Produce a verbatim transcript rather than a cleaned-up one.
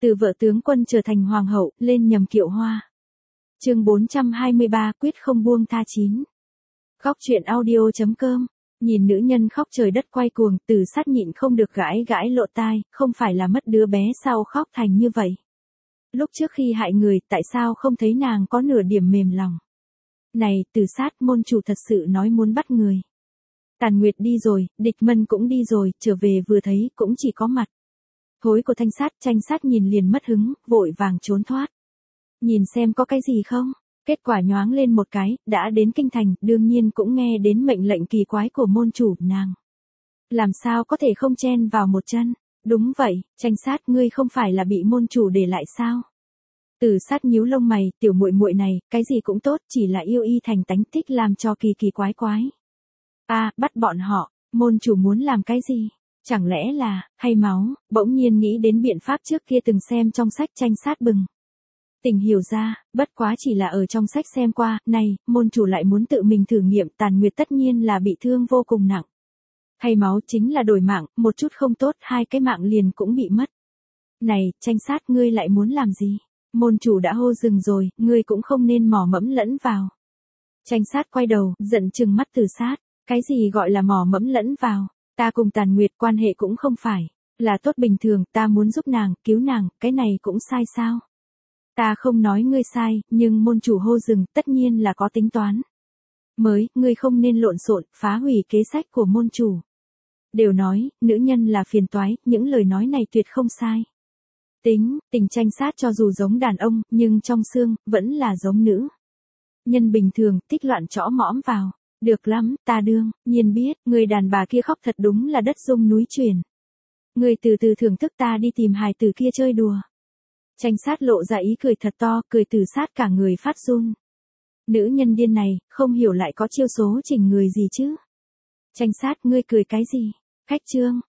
Từ vợ tướng quân trở thành hoàng hậu, lên nhầm kiệu hoa. Chương bốn trăm hai mươi ba, quyết không buông tha chín. Khóc chuyện audio chấm com. Nhìn nữ nhân khóc trời đất quay cuồng, Từ Sát nhịn không được gãi gãi lộ tai, không phải là mất đứa bé sao khóc thành như vậy. Lúc trước khi hại người, tại sao không thấy nàng có nửa điểm mềm lòng. Này, Từ Sát, môn chủ thật sự nói muốn bắt người. Tàn Nguyệt đi rồi, Địch Mân cũng đi rồi, trở về vừa thấy, cũng chỉ có mặt. Thối của Thanh Sát, Tranh Sát nhìn liền mất hứng, vội vàng trốn thoát. Nhìn xem có cái gì không? Kết quả nhoáng lên một cái, đã đến kinh thành, đương nhiên cũng nghe đến mệnh lệnh kỳ quái của môn chủ, nàng. Làm sao có thể không chen vào một chân? Đúng vậy, Tranh Sát, ngươi không phải là bị môn chủ để lại sao? Từ Sát nhíu lông mày, tiểu muội muội này, cái gì cũng tốt, chỉ là yêu y thành tánh thích làm cho kỳ kỳ quái quái. A, à, bắt bọn họ, môn chủ muốn làm cái gì? Chẳng lẽ là, hay máu, bỗng nhiên nghĩ đến biện pháp trước kia từng xem trong sách. Tranh Sát bừng. Tình hiểu ra, bất quá chỉ là ở trong sách xem qua, này, môn chủ lại muốn tự mình thử nghiệm. Tàn Nguyệt tất nhiên là bị thương vô cùng nặng. Hay máu chính là đổi mạng, một chút không tốt, hai cái mạng liền cũng bị mất. Này, Tranh Sát, ngươi lại muốn làm gì? Môn chủ đã hô dừng rồi, ngươi cũng không nên mò mẫm lẫn vào. Tranh Sát quay đầu, giận trừng mắt Từ Sát. Cái gì gọi là mò mẫm lẫn vào? Ta cùng Tàn Nguyệt quan hệ cũng không phải là tốt bình thường, ta muốn giúp nàng, cứu nàng, cái này cũng sai sao? Ta không nói ngươi sai, nhưng môn chủ hô dừng, tất nhiên là có tính toán. Mới, ngươi không nên lộn xộn, phá hủy kế sách của môn chủ. Đều nói, nữ nhân là phiền toái, những lời nói này tuyệt không sai. Tính, tình Tranh Sát cho dù giống đàn ông, nhưng trong xương, vẫn là giống nữ. Nhân bình thường, thích loạn trõ mõm vào. Được lắm, ta đương nhiên biết, người đàn bà kia khóc thật đúng là đất rung núi chuyển. Người từ từ thưởng thức ta đi tìm hài tử kia chơi đùa. Tranh Sát lộ ra ý cười thật to, cười Từ Sát cả người phát run. Nữ nhân điên này, không hiểu lại có chiêu số chỉnh người gì chứ. Tranh Sát, ngươi cười cái gì? Khách trương,